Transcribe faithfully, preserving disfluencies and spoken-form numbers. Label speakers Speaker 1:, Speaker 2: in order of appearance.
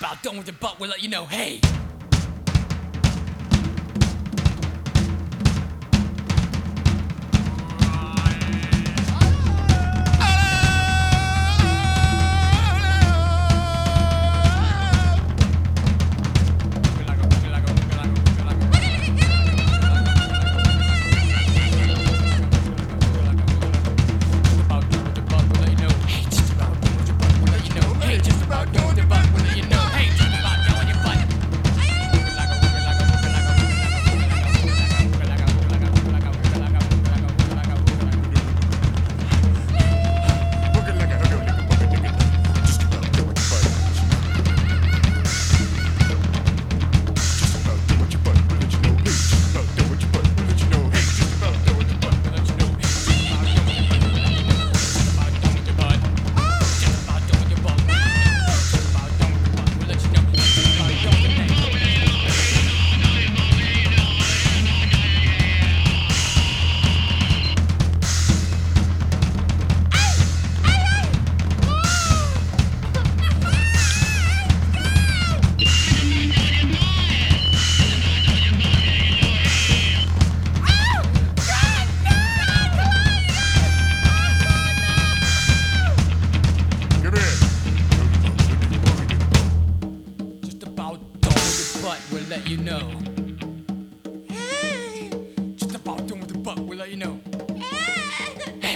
Speaker 1: about done with it, but we'll let you know, hey. But we'll let you know. Hey, just about done with the buck, we'll let you know. Hey.